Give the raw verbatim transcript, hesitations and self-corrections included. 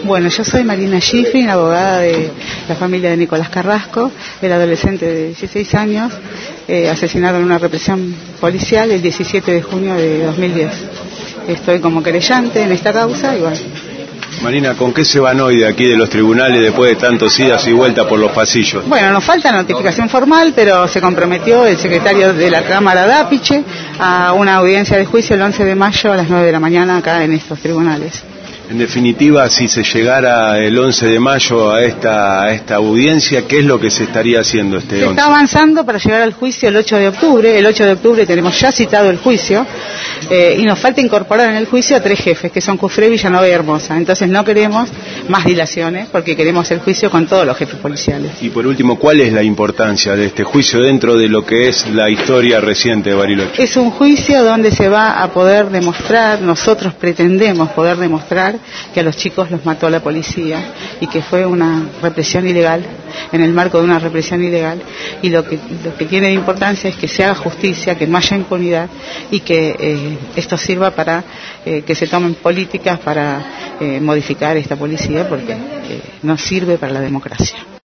Bueno, yo soy Marina Schifrin, abogada de la familia de Nicolás Carrasco, el adolescente de dieciséis años, eh, asesinado en una represión policial el diecisiete de junio de dos mil diez. Estoy como querellante en esta causa y bueno. Marina, ¿con qué se van hoy de aquí de los tribunales después de tantos idas y vueltas por los pasillos? Bueno, nos falta notificación formal, pero se comprometió el secretario de la Cámara Dápiche a una audiencia de juicio el once de mayo a las nueve de la mañana acá en estos tribunales. En definitiva, si se llegara el once de mayo a esta, a esta audiencia, ¿qué es lo que se estaría haciendo este once? Se está avanzando para llegar al juicio el ocho de octubre. El ocho de octubre tenemos ya citado el juicio eh, y nos falta incorporar en el juicio a tres jefes, que son Cufré, Villanueva y Hermosa. Entonces no queremos más dilaciones porque queremos el juicio con todos los jefes policiales. Y por último, ¿cuál es la importancia de este juicio dentro de lo que es la historia reciente de Bariloche? Es un juicio donde se va a poder demostrar, nosotros pretendemos poder demostrar que a los chicos los mató la policía y que fue una represión ilegal, en el marco de una represión ilegal, y lo que, lo que tiene de importancia es que se haga justicia, que no haya impunidad y que eh, esto sirva para eh, que se tomen políticas para eh, modificar esta policía porque eh, no sirve para la democracia.